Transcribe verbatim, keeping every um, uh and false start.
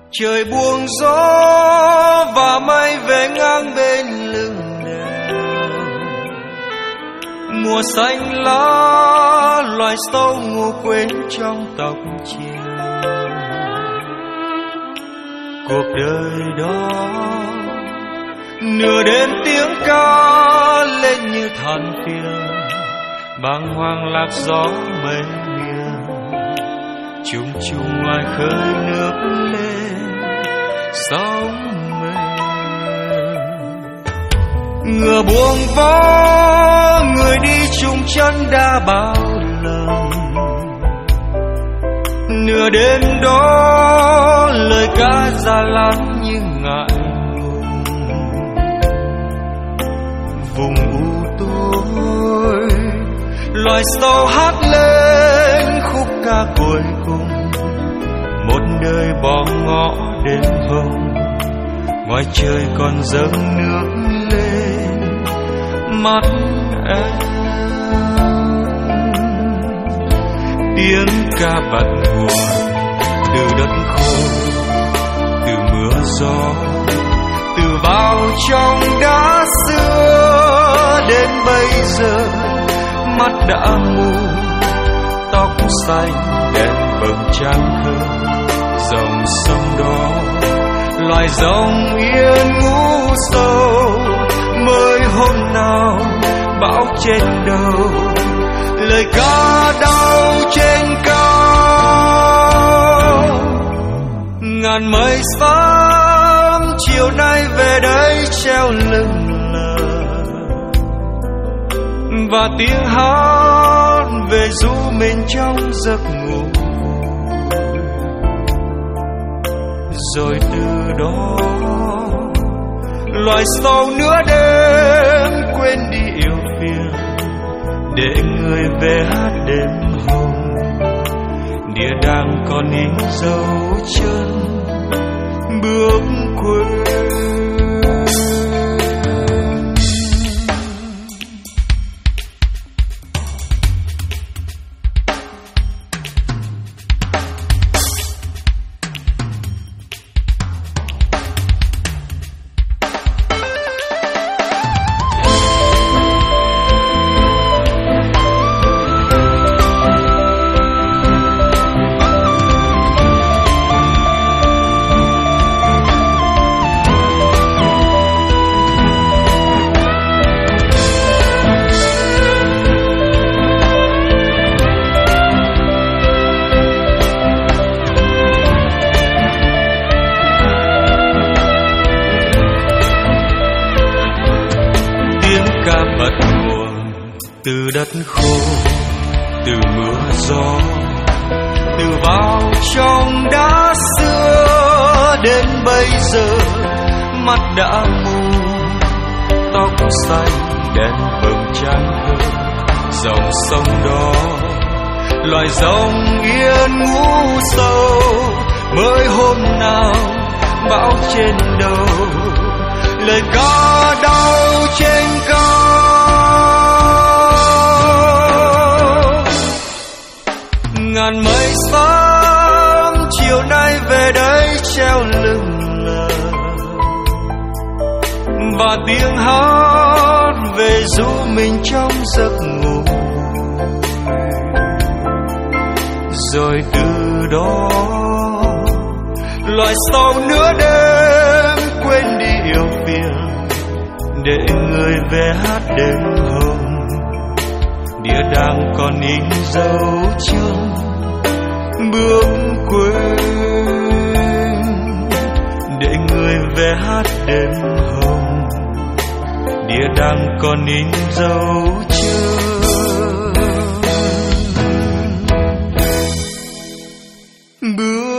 Trời buông gió và mây về ngang bên lưng đèo. Mùa xanh lá loài sâu ngủ quên trong tóc chiều. Cuộc đời đó nửa đêm tiếng ca lên như than phiền, bàng hoàng lạc gió mây miền, chung chung ngoài khơi nước lên sóng mềm. Ngựa buông vó người đi chung chân đã bao lần, nửa đêm đó lời ca già lắm như ngại ngùng. Vùng u tối loài sâu hát lên khúc ca cuối cùng, một đời bỏ ngõ đêm hồng, ngoài trời còn dâng nước lên mắt em. Tiếng ca bật buồn từ đất khô, từ mưa gió, từ vào trong đá xưa. Đến bây giờ mắt đã mù, tóc xanh đen bờm trắng hơn. Dòng sông đó loài rồng yên ngủ sâu, mới hôm nào bão trên đầu, lời ca đau trên cao. Ngàn mây xám chiều nay về đây treo lưng lờ, và tiếng hát về ru mình trong giấc ngủ. Rồi từ đó loài sâu nửa đêm quên đi yêu phiền, để người về hát đêm hồng. Địa đàng còn in dấu chân bước quên. Từ đất khô, từ mưa gió, từ vào trong đá xưa. Đến bây giờ mắt đã mù, tóc xanh đen bờm trắng hơn. Dòng sông đó loài rồng yên ngủ sâu, mới hôm nào bão trên đầu, lời ca đau trên cao. Ngàn mây xám chiều nay về đây treo lưng lờ, và tiếng hát về ru mình trong giấc ngủ. Rồi từ đó loài sâu nửa đêm quên đi yêu phiền, để người về hát đêm hồng. Địa đàng còn in dấu chân bước quên, để người về hát đêm hồng. Địa đàng còn in dấu chân bước